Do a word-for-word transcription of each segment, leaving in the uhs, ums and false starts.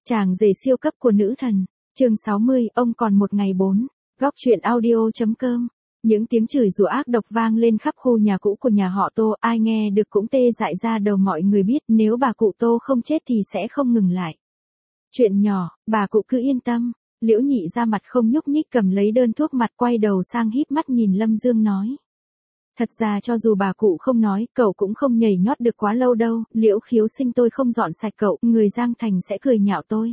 Chàng rể siêu cấp của nữ thần. Chương sáu mươi, ông còn một ngày bốn. Góc truyện audio.com. Những tiếng chửi rủa ác độc vang lên khắp khu nhà cũ của nhà họ Tô, ai nghe được cũng tê dại ra đầu. Mọi người biết nếu bà cụ Tô không chết thì sẽ không ngừng lại. Chuyện nhỏ, bà cụ cứ yên tâm. Liễu Nhị ra mặt không nhúc nhích cầm lấy đơn thuốc mặt quay đầu sang híp mắt nhìn Lâm Dương nói. Thật ra cho dù bà cụ không nói, cậu cũng không nhảy nhót được quá lâu đâu, Liễu Khiếu Sinh tôi không dọn sạch cậu, người Giang Thành sẽ cười nhạo tôi.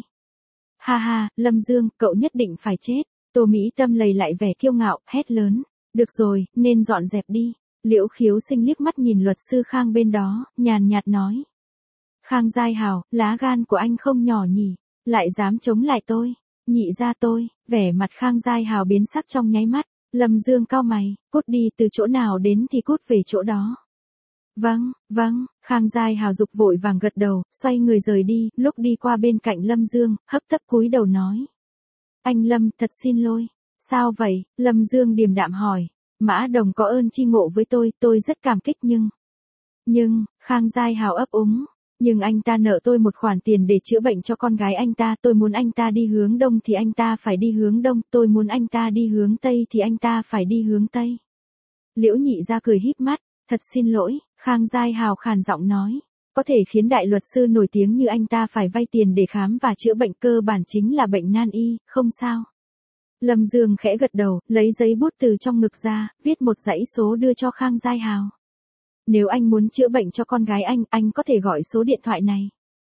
Ha ha, Lâm Dương, cậu nhất định phải chết. Tô Mỹ Tâm lầy lại vẻ kiêu ngạo, hét lớn. Được rồi, nên dọn dẹp đi. Liễu Khiếu Sinh liếc mắt nhìn luật sư Khang bên đó, nhàn nhạt nói. Khang Giai Hào, lá gan của anh không nhỏ nhỉ, lại dám chống lại tôi. Nhị ra tôi, vẻ mặt Khang Giai Hào biến sắc trong nháy mắt. Lâm Dương cau mày, cút đi, từ chỗ nào đến thì cút về chỗ đó. Vâng, vâng, Khang Giai Hào dục vội vàng gật đầu, xoay người rời đi, lúc đi qua bên cạnh Lâm Dương, hấp tấp cúi đầu nói. Anh Lâm, thật xin lỗi. Sao vậy? Lâm Dương điềm đạm hỏi. Mã Đồng có ơn chi ngộ với tôi, tôi rất cảm kích nhưng... Nhưng, Khang Giai Hào ấp úng. Nhưng anh ta nợ tôi một khoản tiền để chữa bệnh cho con gái anh ta, tôi muốn anh ta đi hướng đông thì anh ta phải đi hướng đông, tôi muốn anh ta đi hướng tây thì anh ta phải đi hướng tây. Liễu Nhị ra cười híp mắt, thật xin lỗi, Khang Giai Hào khàn giọng nói, có thể khiến đại luật sư nổi tiếng như anh ta phải vay tiền để khám và chữa bệnh cơ bản chính là bệnh nan y, không sao. Lâm Dương khẽ gật đầu, lấy giấy bút từ trong ngực ra, viết một dãy số đưa cho Khang Giai Hào. Nếu anh muốn chữa bệnh cho con gái anh, anh có thể gọi số điện thoại này.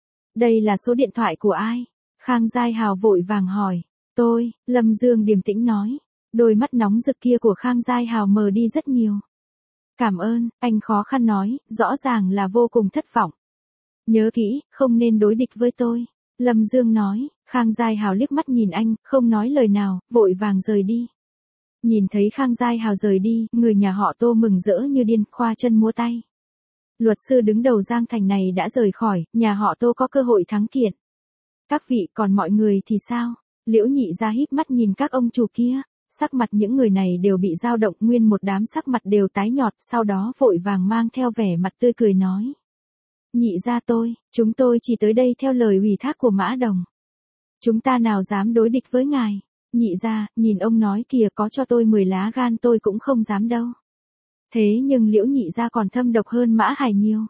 Đây là số điện thoại của ai? Khang Giai Hào vội vàng hỏi. Tôi, Lâm Dương điềm tĩnh nói. Đôi mắt nóng rực kia của Khang Giai Hào mờ đi rất nhiều. Cảm ơn, anh khó khăn nói, rõ ràng là vô cùng thất vọng. Nhớ kỹ, không nên đối địch với tôi. Lâm Dương nói, Khang Giai Hào liếc mắt nhìn anh, không nói lời nào, vội vàng rời đi. Nhìn thấy Khang Giai Hào rời đi, người nhà họ Tô mừng rỡ như điên, khoa chân múa tay. Luật sư đứng đầu Giang Thành này đã rời khỏi, nhà họ Tô có cơ hội thắng kiện. Các vị, còn mọi người thì sao? Liễu Nhị ra híp mắt nhìn các ông chủ kia, sắc mặt những người này đều bị dao động, nguyên một đám sắc mặt đều tái nhọt, sau đó vội vàng mang theo vẻ mặt tươi cười nói. Nhị ra tôi, chúng tôi chỉ tới đây theo lời ủy thác của Mã Đồng. Chúng ta nào dám đối địch với ngài. Nhị ra, nhìn ông nói kìa, có cho tôi mười lá gan tôi cũng không dám đâu. Thế nhưng Liễu Nhị ra còn thâm độc hơn Mã Hải nhiều.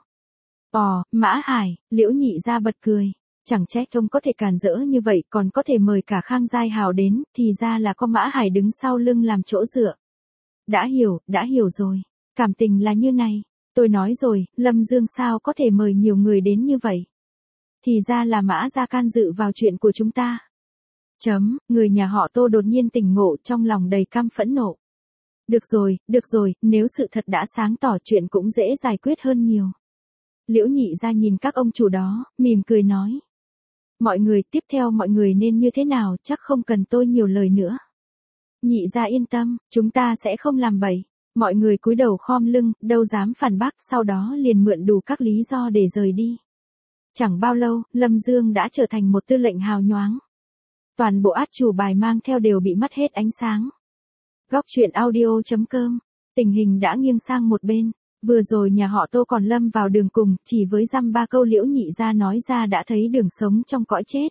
Ồ, Mã Hải, Liễu Nhị ra bật cười. Chẳng trách ông có thể càn rỡ như vậy, còn có thể mời cả Khang Giai Hào đến, thì ra là có Mã Hải đứng sau lưng làm chỗ dựa. Đã hiểu, đã hiểu rồi. Cảm tình là như này. Tôi nói rồi, Lâm Dương sao có thể mời nhiều người đến như vậy. Thì ra là Mã ra can dự vào chuyện của chúng ta. Chấm, người nhà họ Tô đột nhiên tỉnh ngộ, trong lòng đầy căm phẫn nộ. Được rồi, được rồi, nếu sự thật đã sáng tỏ chuyện cũng dễ giải quyết hơn nhiều. Liễu Nhị ra nhìn các ông chủ đó, mỉm cười nói. Mọi người, tiếp theo mọi người nên như thế nào, chắc không cần tôi nhiều lời nữa. Nhị ra yên tâm, chúng ta sẽ không làm bậy. Mọi người cúi đầu khom lưng, đâu dám phản bác, sau đó liền mượn đủ các lý do để rời đi. Chẳng bao lâu, Lâm Dương đã trở thành một tư lệnh hào nhoáng. Toàn bộ át chủ bài mang theo đều bị mất hết ánh sáng. Góc truyện audio.com. Tình hình đã nghiêng sang một bên. Vừa rồi nhà họ Tô còn lâm vào đường cùng, chỉ với dăm ba câu Liễu Nhị ra nói ra đã thấy đường sống trong cõi chết.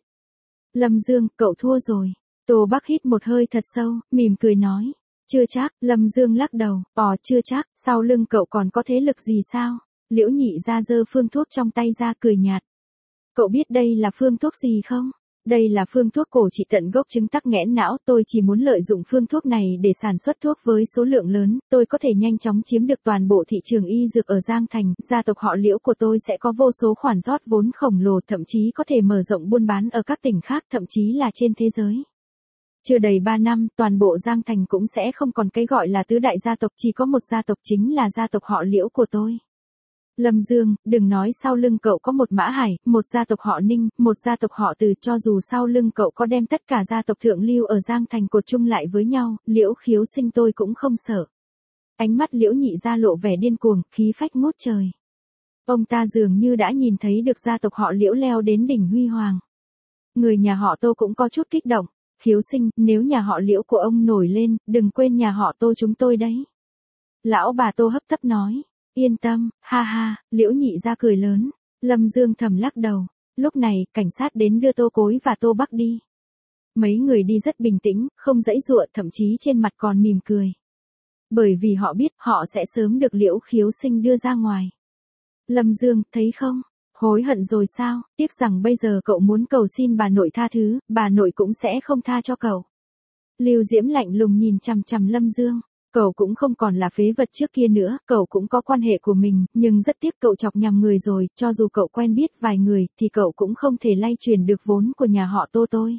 Lâm Dương, cậu thua rồi. Tô Bắc hít một hơi thật sâu, mỉm cười nói. Chưa chắc, Lâm Dương lắc đầu, ồ chưa chắc, sau lưng cậu còn có thế lực gì sao? Liễu Nhị ra giơ phương thuốc trong tay ra cười nhạt. Cậu biết đây là phương thuốc gì không? Đây là phương thuốc cổ trị tận gốc chứng tắc nghẽn não, tôi chỉ muốn lợi dụng phương thuốc này để sản xuất thuốc với số lượng lớn, tôi có thể nhanh chóng chiếm được toàn bộ thị trường y dược ở Giang Thành, gia tộc họ Liễu của tôi sẽ có vô số khoản rót vốn khổng lồ, thậm chí có thể mở rộng buôn bán ở các tỉnh khác, thậm chí là trên thế giới. Chưa đầy ba năm, toàn bộ Giang Thành cũng sẽ không còn cái gọi là tứ đại gia tộc, chỉ có một gia tộc chính là gia tộc họ Liễu của tôi. Lâm Dương, đừng nói sau lưng cậu có một Mã Hải, một gia tộc họ Ninh, một gia tộc họ Từ, cho dù sau lưng cậu có đem tất cả gia tộc thượng lưu ở Giang Thành cột chung lại với nhau, Liễu Khiếu Sinh tôi cũng không sợ. Ánh mắt Liễu Nhị ra lộ vẻ điên cuồng, khí phách ngút trời. Ông ta dường như đã nhìn thấy được gia tộc họ Liễu leo đến đỉnh huy hoàng. Người nhà họ Tô cũng có chút kích động. Khiếu Sinh, nếu nhà họ Liễu của ông nổi lên, đừng quên nhà họ Tô chúng tôi đấy. Lão bà Tô hấp tấp nói. Yên tâm, ha ha, Liễu Nhị ra cười lớn. Lâm Dương thầm lắc đầu. Lúc này, cảnh sát đến đưa Tô Cối và Tô Bắc đi. Mấy người đi rất bình tĩnh, không giãy giụa, thậm chí trên mặt còn mỉm cười. Bởi vì họ biết họ sẽ sớm được Liễu Khiếu Sinh đưa ra ngoài. Lâm Dương, thấy không? Hối hận rồi sao? Tiếc rằng bây giờ cậu muốn cầu xin bà nội tha thứ, bà nội cũng sẽ không tha cho cậu. Lưu Diễm lạnh lùng nhìn chằm chằm Lâm Dương. Cậu cũng không còn là phế vật trước kia nữa, cậu cũng có quan hệ của mình, nhưng rất tiếc cậu chọc nhầm người rồi, cho dù cậu quen biết vài người, thì cậu cũng không thể lay truyền được vốn của nhà họ Tô tôi.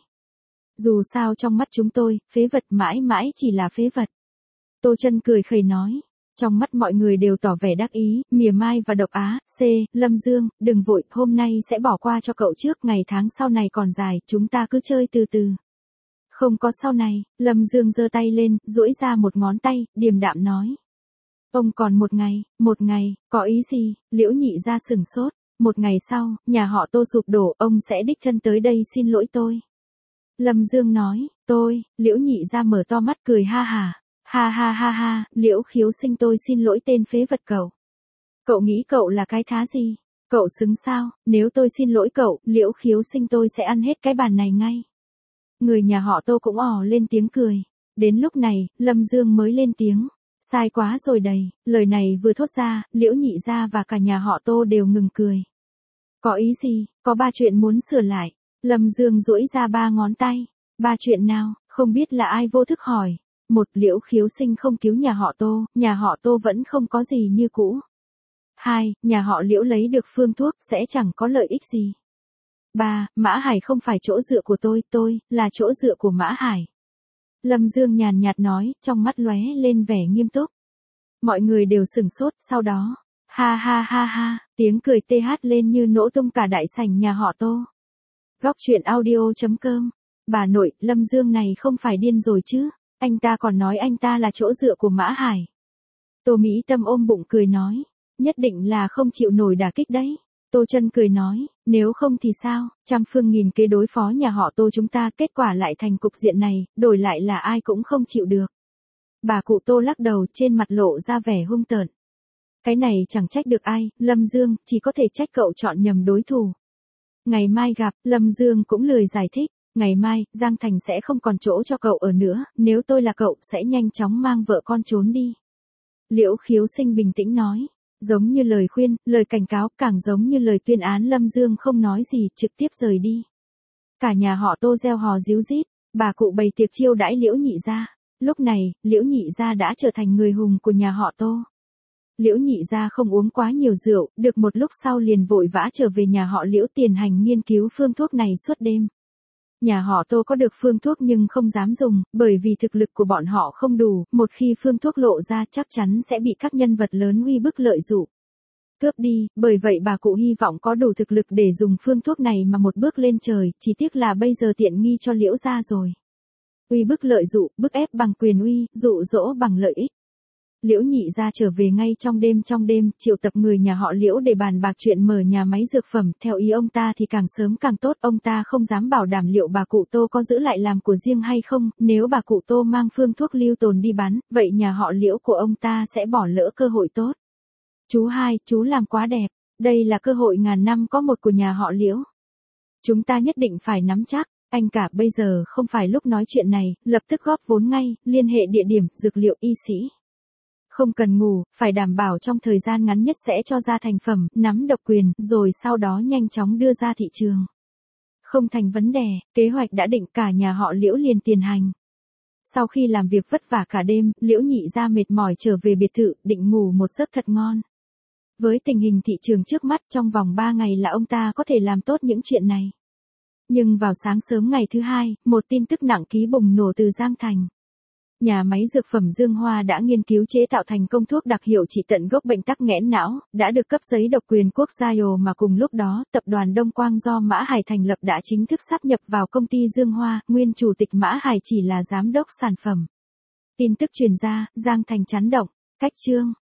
Dù sao trong mắt chúng tôi, phế vật mãi mãi chỉ là phế vật. Tô Chân cười khẩy nói. Trong mắt mọi người đều tỏ vẻ đắc ý, mỉa mai và độc á. C. Lâm Dương, đừng vội, hôm nay sẽ bỏ qua cho cậu trước, ngày tháng sau này còn dài, chúng ta cứ chơi từ từ. Không có sau này, Lâm Dương giơ tay lên, duỗi ra một ngón tay, điềm đạm nói. Ông còn một ngày, một ngày, có ý gì? Liễu Nhị Gia sửng sốt. Một ngày sau, nhà họ Tô sụp đổ, ông sẽ đích thân tới đây xin lỗi tôi. Lâm Dương nói, tôi, Liễu Nhị Gia mở to mắt cười ha hà. Ha ha ha ha, Liễu Khiếu Sinh tôi xin lỗi tên phế vật cậu. Cậu nghĩ cậu là cái thá gì? Cậu xứng sao? Nếu tôi xin lỗi cậu, Liễu Khiếu Sinh tôi sẽ ăn hết cái bàn này ngay. Người nhà họ Tô cũng ò lên tiếng cười. Đến lúc này, Lâm Dương mới lên tiếng. Sai quá rồi đầy, lời này vừa thốt ra, Liễu Nhị Gia và cả nhà họ Tô đều ngừng cười. Có ý gì? Có ba chuyện muốn sửa lại. Lâm Dương duỗi ra ba ngón tay. Ba chuyện nào? Không biết là ai vô thức hỏi. Một, Liễu Khiếu Sinh không cứu nhà họ Tô, nhà họ Tô vẫn không có gì như cũ. Hai, nhà họ Liễu lấy được phương thuốc sẽ chẳng có lợi ích gì. Ba, Mã Hải không phải chỗ dựa của tôi, tôi là chỗ dựa của Mã Hải. Lâm Dương nhàn nhạt nói, trong mắt lóe lên vẻ nghiêm túc. Mọi người đều sửng sốt, sau đó, ha ha ha ha, tiếng cười tê hát lên như nổ tung cả đại sảnh nhà họ Tô. Góc truyện audio chấm com. Bà nội, Lâm Dương này không phải điên rồi chứ? Anh ta còn nói anh ta là chỗ dựa của Mã Hải. Tô Mỹ Tâm ôm bụng cười nói, nhất định là không chịu nổi đả kích đấy. Tô Chân cười nói, nếu không thì sao, trăm phương nghìn kế đối phó nhà họ Tô chúng ta, kết quả lại thành cục diện này, đổi lại là ai cũng không chịu được. Bà cụ Tô lắc đầu, trên mặt lộ ra vẻ hung tợn. Cái này chẳng trách được ai, Lâm Dương, chỉ có thể trách cậu chọn nhầm đối thủ. Ngày mai gặp, Lâm Dương cũng lười giải thích. Ngày mai, Giang Thành sẽ không còn chỗ cho cậu ở nữa, nếu tôi là cậu, sẽ nhanh chóng mang vợ con trốn đi. Liễu Khiếu Sinh bình tĩnh nói, giống như lời khuyên, lời cảnh cáo, càng giống như lời tuyên án. Lâm Dương không nói gì, trực tiếp rời đi. Cả nhà họ Tô reo hò ríu rít, bà cụ bày tiệc chiêu đãi Liễu Nhị Gia. Lúc này, Liễu Nhị Gia đã trở thành người hùng của nhà họ Tô. Liễu Nhị Gia không uống quá nhiều rượu, được một lúc sau liền vội vã trở về nhà họ Liễu tiền hành nghiên cứu phương thuốc này suốt đêm. Nhà họ Tô có được phương thuốc nhưng không dám dùng, bởi vì thực lực của bọn họ không đủ, một khi phương thuốc lộ ra chắc chắn sẽ bị các nhân vật lớn uy bức lợi dụng. Cướp đi, bởi vậy bà cụ hy vọng có đủ thực lực để dùng phương thuốc này mà một bước lên trời, chỉ tiếc là bây giờ tiện nghi cho Liễu gia rồi. Uy bức lợi dụng, bức ép bằng quyền uy, dụ dỗ bằng lợi ích. Liễu Nhị Gia trở về ngay trong đêm trong đêm, triệu tập người nhà họ Liễu để bàn bạc chuyện mở nhà máy dược phẩm, theo ý ông ta thì càng sớm càng tốt, ông ta không dám bảo đảm liệu bà cụ Tô có giữ lại làm của riêng hay không, nếu bà cụ Tô mang phương thuốc lưu tồn đi bán, vậy nhà họ Liễu của ông ta sẽ bỏ lỡ cơ hội tốt. Chú hai, chú làm quá đẹp, đây là cơ hội ngàn năm có một của nhà họ Liễu. Chúng ta nhất định phải nắm chắc, anh cả bây giờ không phải lúc nói chuyện này, lập tức góp vốn ngay, liên hệ địa điểm, dược liệu, y sĩ. Không cần ngủ, phải đảm bảo trong thời gian ngắn nhất sẽ cho ra thành phẩm, nắm độc quyền, rồi sau đó nhanh chóng đưa ra thị trường. Không thành vấn đề, kế hoạch đã định, cả nhà họ Liễu liền tiền hành. Sau khi làm việc vất vả cả đêm, Liễu Nhị Gia mệt mỏi trở về biệt thự, định ngủ một giấc thật ngon. Với tình hình thị trường trước mắt, trong vòng ba ngày là ông ta có thể làm tốt những chuyện này. Nhưng vào sáng sớm ngày thứ hai, một tin tức nặng ký bùng nổ từ Giang Thành. Nhà máy dược phẩm Dương Hoa đã nghiên cứu chế tạo thành công thuốc đặc hiệu trị tận gốc bệnh tắc nghẽn não, đã được cấp giấy độc quyền quốc gia rồi, mà cùng lúc đó, tập đoàn Đông Quang do Mã Hải thành lập đã chính thức sáp nhập vào công ty Dương Hoa, nguyên chủ tịch Mã Hải chỉ là giám đốc sản phẩm. Tin tức truyền ra, Giang Thành chấn động, cách chương.